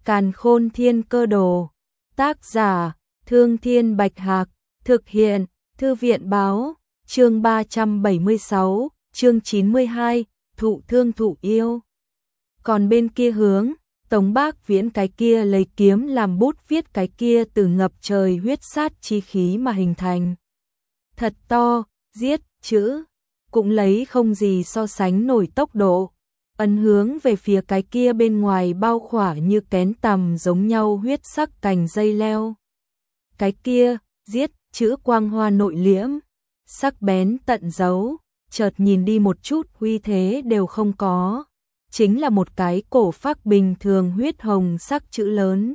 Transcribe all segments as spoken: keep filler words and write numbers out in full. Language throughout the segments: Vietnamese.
Càn Khôn Thiên Cơ Đồ. Tác giả: Thương Thiên Bạch Hạc. Thực hiện: Thư viện báo. Chương ba trăm bảy mươi sáu, chương chín mươi hai, thụ thương thụ yêu. Còn bên kia hướng, Tống Bác Viễn cái kia lấy kiếm làm bút viết cái kia từ ngập trời huyết sát chi khí mà hình thành. Thật to, giết, chữ, cũng lấy không gì so sánh nổi tốc độ. Ấn hướng về phía cái kia bên ngoài bao khỏa như kén tằm giống nhau huyết sắc cành dây leo. Cái kia, giết, chữ quang hoa nội liễm, sắc bén tận giấu, chợt nhìn đi một chút uy thế đều không có. Chính là một cái cổ phác bình thường huyết hồng sắc chữ lớn.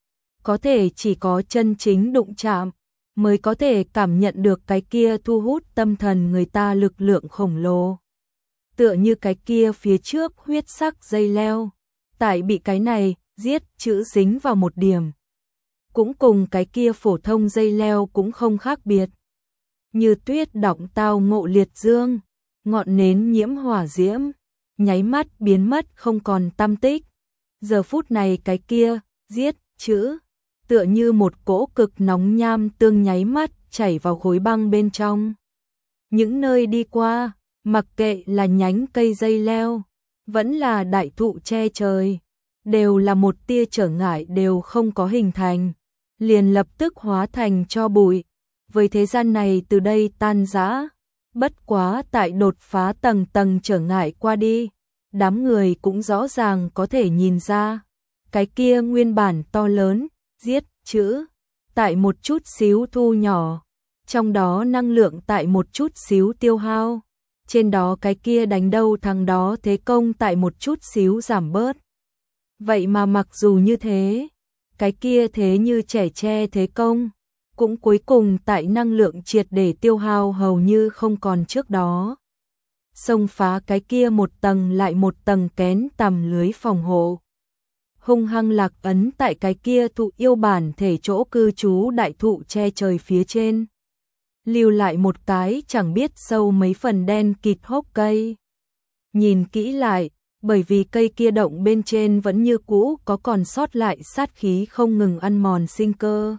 Có thể chỉ có chân chính đụng chạm, mới có thể cảm nhận được cái kia thu hút tâm thần người ta lực lượng khổng lồ. Tựa như cái kia phía trước huyết sắc dây leo, tại bị cái này, giết, chữ dính vào một điểm. Cũng cùng cái kia phổ thông dây leo cũng không khác biệt. Như tuyết đọng tao ngộ liệt dương, ngọn nến nhiễm hỏa diễm, nháy mắt biến mất không còn tăm tích. Giờ phút này cái kia, giết, chữ, tựa như một cỗ cực nóng nham tương nháy mắt chảy vào khối băng bên trong. Những nơi đi qua, mặc kệ là nhánh cây dây leo, vẫn là đại thụ che trời, đều là một tia trở ngại đều không có hình thành, liền lập tức hóa thành tro bụi. Với thế gian này từ đây tan rã, bất quá tại đột phá tầng tầng trở ngại qua đi, đám người cũng rõ ràng có thể nhìn ra, cái kia nguyên bản to lớn, giết, chữ, tại một chút xíu thu nhỏ, trong đó năng lượng tại một chút xíu tiêu hao, trên đó cái kia đánh đâu thằng đó thế công tại một chút xíu giảm bớt. Vậy mà mặc dù như thế, cái kia thế như trẻ tre thế công, cũng cuối cùng tại năng lượng triệt để tiêu hao hầu như không còn trước đó. Xông phá cái kia một tầng lại một tầng kén tầm lưới phòng hộ. Hung hăng lạc ấn tại cái kia thụ yêu bản thể chỗ cư trú đại thụ che trời phía trên. Lưu lại một cái chẳng biết sâu mấy phần đen kịt hốc cây. Nhìn kỹ lại, bởi vì cây kia động bên trên vẫn như cũ có còn sót lại sát khí không ngừng ăn mòn sinh cơ.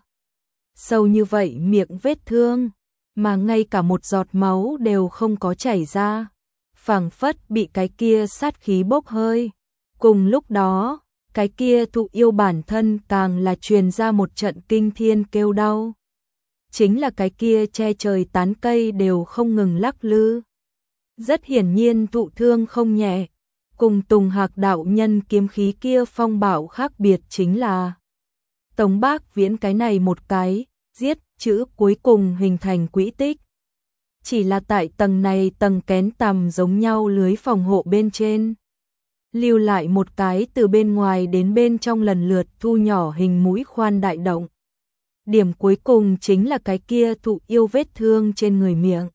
Sâu như vậy miệng vết thương, mà ngay cả một giọt máu đều không có chảy ra, phảng phất bị cái kia sát khí bốc hơi. Cùng lúc đó, cái kia thụ yêu bản thân càng là truyền ra một trận kinh thiên kêu đau. Chính là cái kia che trời tán cây đều không ngừng lắc lư. Rất hiển nhiên thụ thương không nhẹ, cùng Tùng Hạc đạo nhân kiếm khí kia phong bạo khác biệt chính là Tống Bác Viễn cái này một cái, giết, chữ cuối cùng hình thành quỹ tích. Chỉ là tại tầng này tầng kén tầm giống nhau lưới phòng hộ bên trên. Lưu lại một cái từ bên ngoài đến bên trong lần lượt thu nhỏ hình mũi khoan đại động. Điểm cuối cùng chính là cái kia thụ yêu vết thương trên người miệng.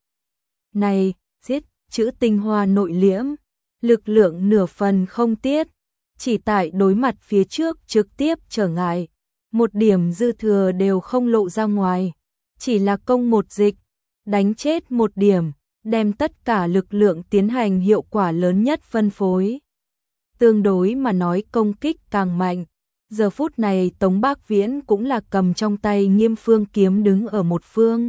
Này, giết, chữ tinh hoa nội liễm, lực lượng nửa phần không tiết, chỉ tại đối mặt phía trước trực tiếp trở ngại. Một điểm dư thừa đều không lộ ra ngoài, chỉ là công một dịch, đánh chết một điểm, đem tất cả lực lượng tiến hành hiệu quả lớn nhất phân phối. Tương đối mà nói công kích càng mạnh, giờ phút này Tống Bác Viễn cũng là cầm trong tay Nghiêm Phương kiếm đứng ở một phương.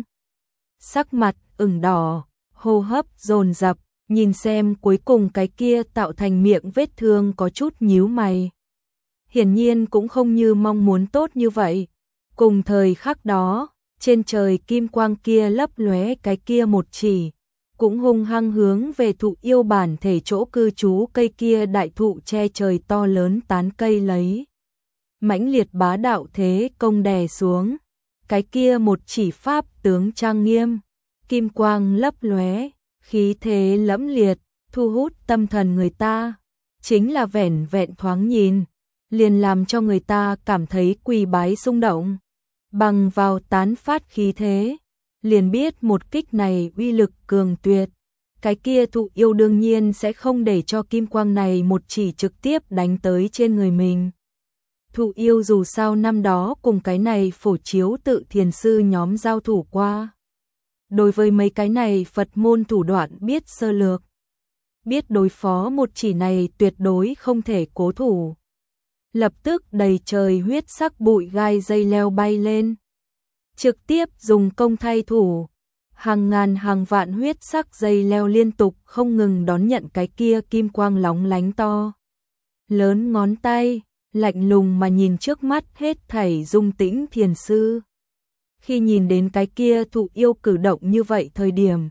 Sắc mặt ửng đỏ, hô hấp dồn dập, nhìn xem cuối cùng cái kia tạo thành miệng vết thương có chút nhíu mày. Hiển nhiên cũng không như mong muốn tốt như vậy. Cùng thời khắc đó, trên trời kim quang kia lấp lóe cái kia một chỉ, cũng hung hăng hướng về thụ yêu bản thể chỗ cư trú cây kia đại thụ che trời to lớn tán cây lấy. Mãnh liệt bá đạo thế công đè xuống, cái kia một chỉ pháp tướng trang nghiêm, kim quang lấp lóe, khí thế lẫm liệt, thu hút tâm thần người ta, chính là vẻn vẹn thoáng nhìn, liền làm cho người ta cảm thấy quỳ bái xung động. Bằng vào tán phát khí thế, liền biết một kích này uy lực cường tuyệt. Cái kia thụ yêu đương nhiên sẽ không để cho kim quang này một chỉ trực tiếp đánh tới trên người mình. Thụ yêu dù sao năm đó cùng cái này phổ chiếu tự thiền sư nhóm giao thủ qua. Đối với mấy cái này Phật môn thủ đoạn biết sơ lược. Biết đối phó một chỉ này tuyệt đối không thể cố thủ. lập tức đầy trời huyết sắc bụi gai dây leo bay lên. Trực tiếp dùng công thay thủ, hàng ngàn hàng vạn huyết sắc dây leo liên tục không ngừng đón nhận cái kia kim quang lóng lánh to lớn ngón tay, lạnh lùng mà nhìn trước mắt hết thảy Dung Tĩnh thiền sư. Khi nhìn đến cái kia thụ yêu cử động như vậy thời điểm,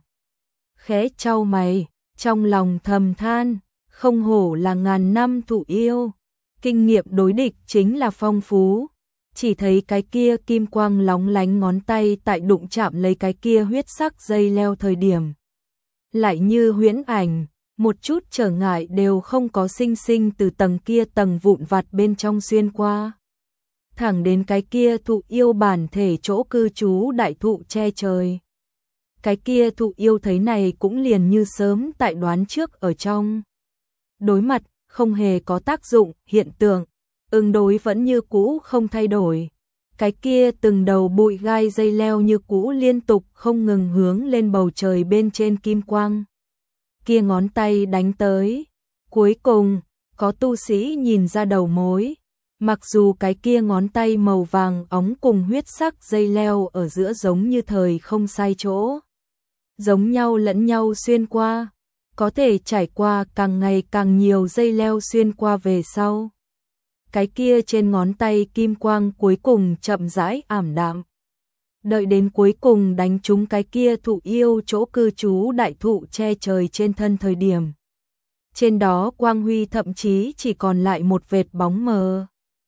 khẽ chau mày, trong lòng thầm than, không hổ là ngàn năm thụ yêu, kinh nghiệm đối địch chính là phong phú. Chỉ thấy cái kia kim quang lóng lánh ngón tay tại đụng chạm lấy cái kia huyết sắc dây leo thời điểm, lại như huyễn ảnh, một chút trở ngại đều không có, sinh sinh từ tầng kia tầng vụn vặt bên trong xuyên qua, thẳng đến cái kia thụ yêu bản thể chỗ cư trú đại thụ che trời. Cái kia thụ yêu thấy này cũng liền như sớm tại đoán trước ở trong. Đối mặt, không hề có tác dụng, hiện tượng, ứng đối vẫn như cũ không thay đổi. Cái kia từng đầu bụi gai dây leo như cũ liên tục không ngừng hướng lên bầu trời bên trên kim quang. Kia ngón tay đánh tới. Cuối cùng, có tu sĩ nhìn ra đầu mối. Mặc dù cái kia ngón tay màu vàng óng cùng huyết sắc dây leo ở giữa giống như thời không sai chỗ, giống nhau lẫn nhau xuyên qua, có thể trải qua càng ngày càng nhiều dây leo xuyên qua về sau. Cái kia trên ngón tay kim quang cuối cùng chậm rãi ảm đạm. Đợi đến cuối cùng đánh trúng cái kia thụ yêu chỗ cư trú đại thụ che trời trên thân thời điểm. Trên đó quang huy thậm chí chỉ còn lại một vệt bóng mờ.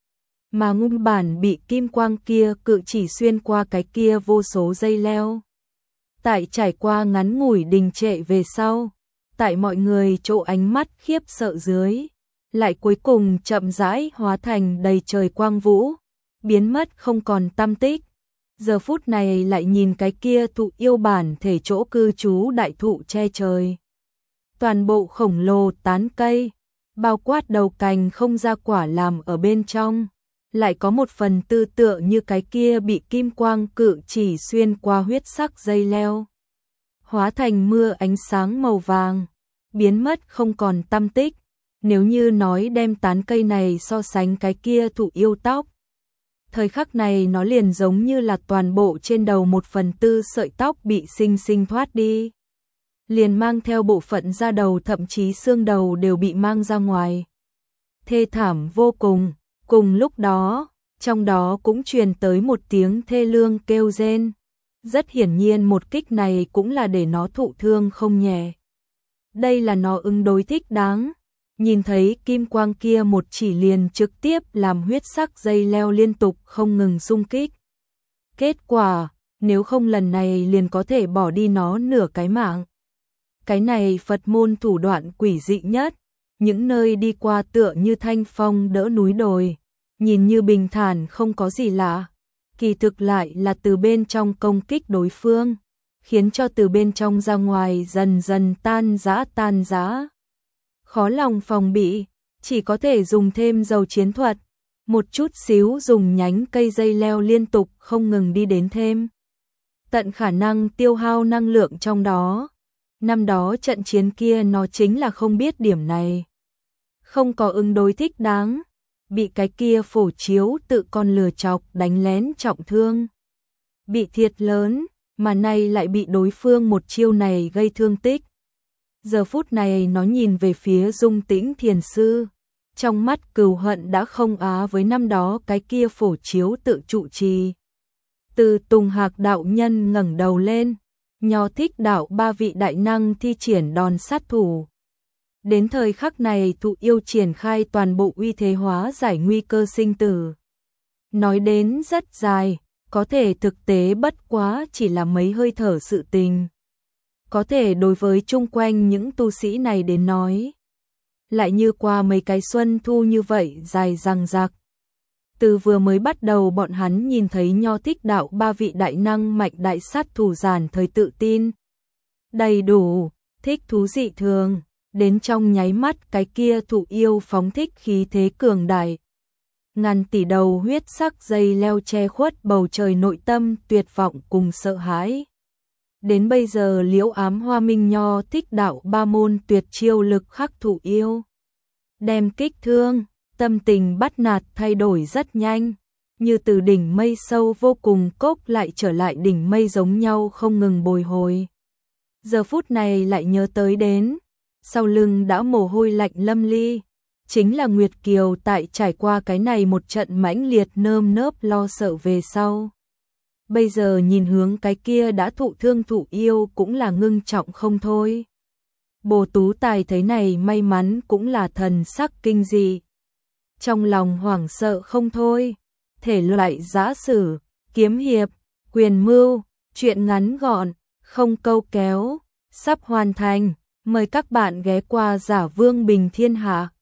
Mà nguyên bản bị kim quang kia cự chỉ xuyên qua cái kia vô số dây leo. Tại trải qua ngắn ngủi đình trệ về sau, tại mọi người chỗ ánh mắt khiếp sợ dưới, lại cuối cùng chậm rãi hóa thành đầy trời quang vũ, biến mất không còn tăm tích. Giờ phút này lại nhìn cái kia thụ yêu bản thể chỗ cư trú đại thụ che trời. Toàn bộ khổng lồ tán cây, bao quát đầu cành không ra quả làm ở bên trong, lại có một phần tư tựa như cái kia bị kim quang cự chỉ xuyên qua huyết sắc dây leo, hóa thành mưa ánh sáng màu vàng, biến mất không còn tăm tích. Nếu như nói đem tán cây này so sánh cái kia thụ yêu tóc, thời khắc này nó liền giống như là toàn bộ trên đầu một phần tư sợi tóc bị sinh sinh thoát đi, liền mang theo bộ phận da đầu, thậm chí xương đầu đều bị mang ra ngoài. Thê thảm vô cùng. Cùng lúc đó, trong đó cũng truyền tới một tiếng thê lương kêu rên. Rất hiển nhiên một kích này cũng là để nó thụ thương không nhẹ. Đây là nó ứng đối thích đáng. Nhìn thấy kim quang kia một chỉ liền trực tiếp làm huyết sắc dây leo liên tục không ngừng xung kích. Kết quả, nếu không lần này liền có thể bỏ đi nó nửa cái mạng. Cái này Phật môn thủ đoạn quỷ dị nhất. Những nơi đi qua tựa như thanh phong đỡ núi đồi, nhìn như bình thản không có gì lạ, kỳ thực lại là từ bên trong công kích đối phương, khiến cho từ bên trong ra ngoài dần dần tan rã tan rã. Khó lòng phòng bị, chỉ có thể dùng thêm dầu chiến thuật, một chút xíu dùng nhánh cây dây leo liên tục không ngừng đi đến thêm. Tận khả năng tiêu hao năng lượng trong đó. Năm đó trận chiến kia nó chính là không biết điểm này. Không có ứng đối thích đáng, bị cái kia phổ chiếu tự con lừa chọc đánh lén trọng thương. Bị thiệt lớn, mà nay lại bị đối phương một chiêu này gây thương tích. Giờ phút này nó nhìn về phía Dung Tĩnh thiền sư, trong mắt cừu hận đã không á với năm đó cái kia phổ chiếu tự trụ trì. Từ Tùng Hạc đạo nhân ngẩng đầu lên, Nho Thích đạo ba vị đại năng thi triển đòn sát thủ. Đến thời khắc này thụ yêu triển khai toàn bộ uy thế hóa giải nguy cơ sinh tử. Nói đến rất dài, có thể thực tế bất quá chỉ là mấy hơi thở sự tình. Có thể đối với chung quanh những tu sĩ này đến nói, lại như qua mấy cái xuân thu như vậy dài dằng dặc. Từ vừa mới bắt đầu bọn hắn nhìn thấy Nho Thích đạo ba vị đại năng mạnh đại sát thủ giản thời tự tin. Đầy đủ, thích thú dị thường, đến trong nháy mắt cái kia thụ yêu phóng thích khí thế cường đại. Ngàn tỷ đầu huyết sắc dây leo che khuất bầu trời nội tâm tuyệt vọng cùng sợ hãi. Đến bây giờ Liễu Ám Hoa Minh Nho Thích đạo ba môn tuyệt chiêu lực khắc thụ yêu. Đem kích thương, tâm tình bắt nạt thay đổi rất nhanh, như từ đỉnh mây sâu vô cùng cốc lại trở lại đỉnh mây giống nhau không ngừng bồi hồi. Giờ phút này lại nhớ tới đến, sau lưng đã mồ hôi lạnh lâm ly, chính là Nguyệt Kiều tại trải qua cái này một trận mãnh liệt nơm nớp lo sợ về sau. Bây giờ nhìn hướng cái kia đã thụ thương thụ yêu cũng là ngưng trọng không thôi. Bồ Tú Tài thấy này may mắn cũng là thần sắc kinh dị. Trong lòng hoảng sợ không thôi, thể loại giã sử, kiếm hiệp, quyền mưu, chuyện ngắn gọn, không câu kéo, sắp hoàn thành. Mời các bạn ghé qua Giả Vương Bình Thiên Hạ.